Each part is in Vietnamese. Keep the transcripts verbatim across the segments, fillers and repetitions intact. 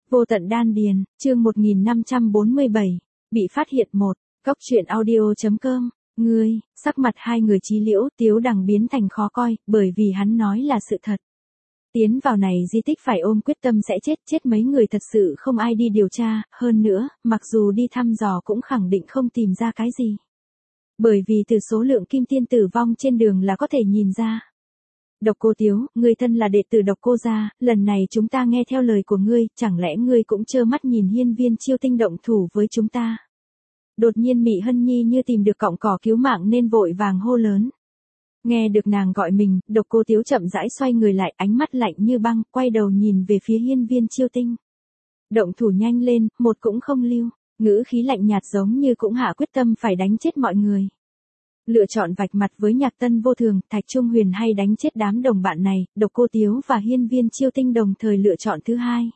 Vô tận đan điền, chương một nghìn năm trăm bốn mươi bảy, bị phát hiện một, Cốc truyện audio.com, ngươi, sắc mặt hai người Chí Liễu, Tiếu Đằng biến thành khó coi, bởi vì hắn nói là sự thật. Tiến vào này di tích phải ôm quyết tâm sẽ chết, chết mấy người thật sự không ai đi điều tra, hơn nữa, mặc dù đi thăm dò cũng khẳng định không tìm ra cái gì. Bởi vì từ số lượng kim tiên tử vong trên đường là có thể nhìn ra. Độc Cô Tiếu, ngươi thân là đệ tử Độc Cô gia, lần này chúng ta nghe theo lời của ngươi, chẳng lẽ ngươi cũng trơ mắt nhìn Hiên Viên Chiêu Tinh động thủ với chúng ta? Đột nhiên Mị Hân Nhi như tìm được cọng cỏ cứu mạng nên vội vàng hô lớn. Nghe được nàng gọi mình, Độc Cô Tiếu chậm rãi xoay người lại, ánh mắt lạnh như băng, quay đầu nhìn về phía Hiên Viên Chiêu Tinh. Động thủ nhanh lên, một cũng không lưu, ngữ khí lạnh nhạt giống như cũng hạ quyết tâm phải đánh chết mọi người. Lựa chọn vạch mặt với Nhạc Tân Vô Thường, Thạch Trung Huyền hay đánh chết đám đồng bạn này, Độc Cô Tiếu và Hiên Viên Chiêu Tinh đồng thời lựa chọn thứ hai.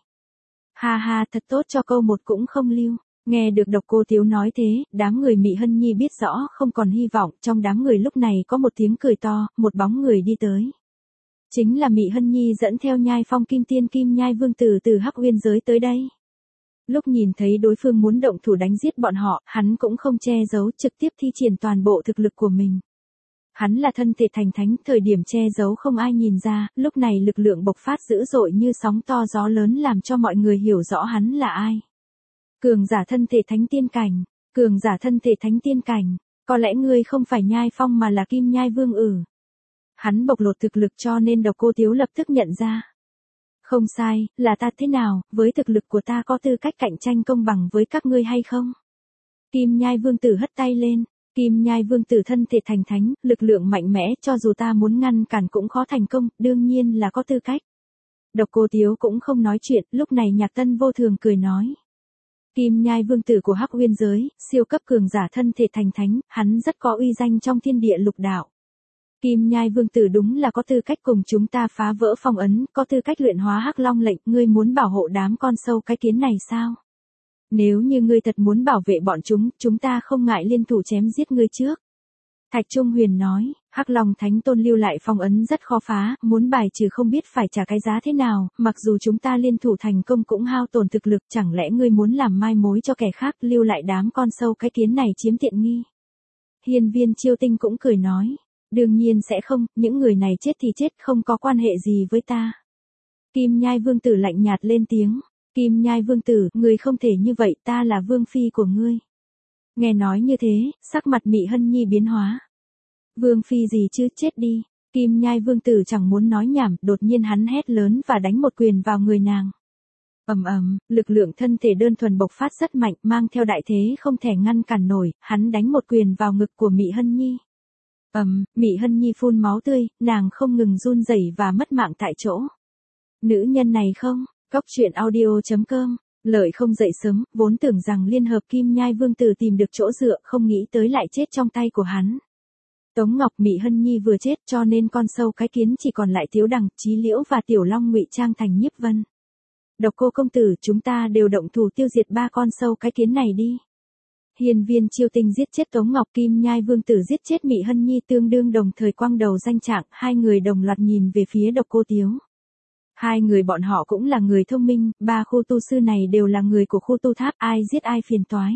Ha ha, thật tốt cho câu một cũng không lưu. Nghe được Độc Cô Tiếu nói thế, đám người Mị Hân Nhi biết rõ không còn hy vọng, trong đám người lúc này có một tiếng cười to, một bóng người đi tới. Chính là Mị Hân Nhi dẫn theo Nhai Phong Kim Tiên Kim Nhai Vương Tử từ Hắc Uyên giới tới đây. Lúc nhìn thấy đối phương muốn động thủ đánh giết bọn họ, hắn cũng không che giấu, trực tiếp thi triển toàn bộ thực lực của mình. Hắn là thân thể thành thánh, thời điểm che giấu không ai nhìn ra, lúc này lực lượng bộc phát dữ dội như sóng to gió lớn làm cho mọi người hiểu rõ hắn là ai. Cường giả thân thể thánh tiên cảnh, cường giả thân thể thánh tiên cảnh, có lẽ ngươi không phải Nhai Phong mà là Kim Nhai Vương ử. Hắn bộc lộ thực lực cho nên Độc Cô Tiếu lập tức nhận ra. Không sai, là ta thế nào, với thực lực của ta có tư cách cạnh tranh công bằng với các ngươi hay không? Kim Nhai Vương Tử hất tay lên, Kim Nhai Vương Tử thân thể thành thánh, lực lượng mạnh mẽ, cho dù ta muốn ngăn cản cũng khó thành công, đương nhiên là có tư cách. Độc Cô Tiếu cũng không nói chuyện, lúc này Nhạc Tân Vô Thường cười nói. Kim Nhai Vương Tử của Hắc Uyên giới, siêu cấp cường giả thân thể thành thánh, hắn rất có uy danh trong thiên địa lục đạo. Kim Nhai Vương Tử đúng là có tư cách cùng chúng ta phá vỡ phong ấn, có tư cách luyện hóa Hắc Long lệnh, ngươi muốn bảo hộ đám con sâu cái kiến này sao? Nếu như ngươi thật muốn bảo vệ bọn chúng, chúng ta không ngại liên thủ chém giết ngươi trước. Thạch Trung Huyền nói, Hắc Long Thánh Tôn lưu lại phong ấn rất khó phá, muốn bài trừ không biết phải trả cái giá thế nào, mặc dù chúng ta liên thủ thành công cũng hao tổn thực lực, chẳng lẽ ngươi muốn làm mai mối cho kẻ khác, lưu lại đám con sâu cái kiến này chiếm tiện nghi. Hiên Viên Chiêu Tinh cũng cười nói, đương nhiên sẽ không, những người này chết thì chết, không có quan hệ gì với ta. Kim Nhai Vương Tử lạnh nhạt lên tiếng, Kim Nhai Vương Tử, ngươi không thể như vậy, ta là vương phi của ngươi. Nghe nói như thế, sắc mặt Mị Hân Nhi biến hóa. Vương phi gì chứ, chết đi. Kim Nhai Vương Tử chẳng muốn nói nhảm, đột nhiên hắn hét lớn và đánh một quyền vào người nàng. Ầm ầm, lực lượng thân thể đơn thuần bộc phát rất mạnh, mang theo đại thế không thể ngăn cản nổi, hắn đánh một quyền vào ngực của Mị Hân Nhi. Ầm, Mị Hân Nhi phun máu tươi, nàng không ngừng run rẩy và mất mạng tại chỗ. Nữ nhân này không, Cốc truyện audio.com. Lợi không dậy sớm, vốn tưởng rằng liên hợp Kim Nhai Vương Tử tìm được chỗ dựa, không nghĩ tới lại chết trong tay của hắn. Tống Ngọc Mị Hân Nhi vừa chết cho nên con sâu cái kiến chỉ còn lại Tiếu Đằng, Chí Liễu và Tiểu Long ngụy trang thành Nhiếp Vân. Độc Cô công tử, chúng ta đều động thủ tiêu diệt ba con sâu cái kiến này đi. Hiên Viên Chiêu Tinh giết chết Tống Ngọc, Kim Nhai Vương Tử giết chết Mị Hân Nhi, tương đương đồng thời quang đầu danh trạng, hai người đồng loạt nhìn về phía Độc Cô Tiếu. Hai người bọn họ cũng là người thông minh, ba khu tu sư này đều là người của khu tu tháp, ai giết ai phiền toái.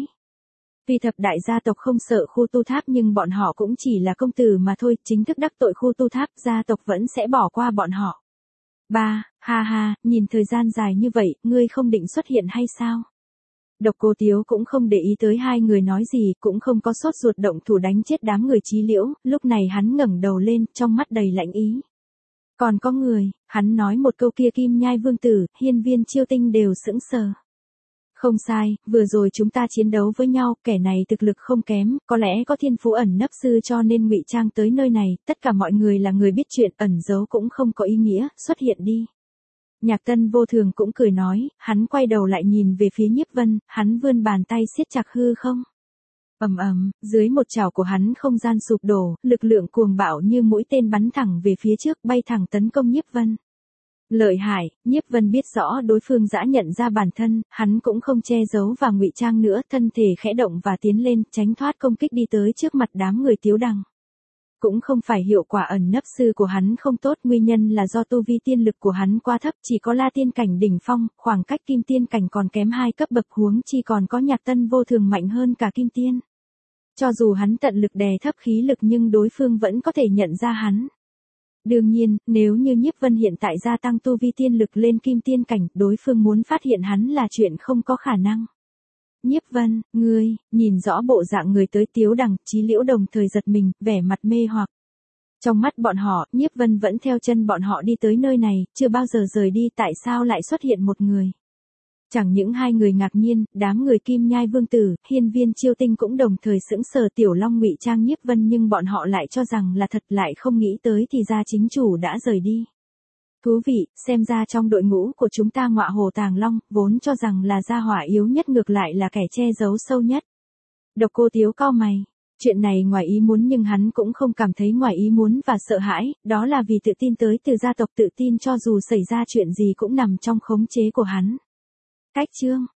Vì thập đại gia tộc không sợ khu tu tháp nhưng bọn họ cũng chỉ là công tử mà thôi, chính thức đắc tội khu tu tháp, gia tộc vẫn sẽ bỏ qua bọn họ. Ba, ha ha, nhìn thời gian dài như vậy, ngươi không định xuất hiện hay sao? Độc Cô Tiếu cũng không để ý tới hai người nói gì, cũng không có sốt ruột động thủ đánh chết đám người Chí Liễu, lúc này hắn ngẩng đầu lên, trong mắt đầy lạnh ý. Còn có người, hắn nói một câu kia Kim Nhai Vương Tử, Hiên Viên Chiêu Tinh đều sững sờ. Không sai, vừa rồi chúng ta chiến đấu với nhau, kẻ này thực lực không kém, có lẽ có thiên phú ẩn nấp sư cho nên ngụy trang tới nơi này, tất cả mọi người là người biết chuyện, ẩn giấu cũng không có ý nghĩa, xuất hiện đi. Nhạc Tân Vô Thường cũng cười nói, hắn quay đầu lại nhìn về phía Nhiếp Vân, hắn vươn bàn tay siết chặt hư không. Ầm ầm, dưới một chảo của hắn không gian sụp đổ, lực lượng cuồng bạo như mũi tên bắn thẳng về phía trước, bay thẳng tấn công Nhiếp Vân. Lợi hại, Nhiếp Vân biết rõ đối phương đã nhận ra bản thân, hắn cũng không che giấu và ngụy trang nữa, thân thể khẽ động và tiến lên, tránh thoát công kích đi tới trước mặt đám người Tiếu Đằng. Cũng không phải hiệu quả ẩn nấp sư của hắn không tốt, nguyên nhân là do tu vi tiên lực của hắn quá thấp, chỉ có La Tiên cảnh đỉnh phong, khoảng cách Kim Tiên cảnh còn kém hai cấp bậc, huống chi còn có Nhạc Tân vô thường mạnh hơn cả Kim Tiên. Cho dù hắn tận lực đè thấp khí lực nhưng đối phương vẫn có thể nhận ra hắn. Đương nhiên, nếu như Nhiếp Vân hiện tại gia tăng tu vi tiên lực lên Kim Tiên cảnh, đối phương muốn phát hiện hắn là chuyện không có khả năng. Nhiếp Vân, ngươi, nhìn rõ bộ dạng người tới, Tiếu Đằng, Chí Liễu đồng thời giật mình, vẻ mặt mê hoặc. Trong mắt bọn họ, Nhiếp Vân vẫn theo chân bọn họ đi tới nơi này, chưa bao giờ rời đi, tại sao lại xuất hiện một người? Chẳng những hai người ngạc nhiên, đám người Kim Nhai Vương Tử, Hiên Viên Chiêu Tinh cũng đồng thời sững sờ. Tiểu Long ngụy trang Nhiếp Vân nhưng bọn họ lại cho rằng là thật, lại không nghĩ tới thì ra chính chủ đã rời đi. Thú vị, xem ra trong đội ngũ của chúng ta Ngọa Hổ Tàng Long, vốn cho rằng là gia hỏa yếu nhất ngược lại là kẻ che giấu sâu nhất. Độc Cô Tiếu cau mày. Chuyện này ngoài ý muốn nhưng hắn cũng không cảm thấy ngoài ý muốn và sợ hãi, đó là vì tự tin tới từ gia tộc, tự tin cho dù xảy ra chuyện gì cũng nằm trong khống chế của hắn. Cách chương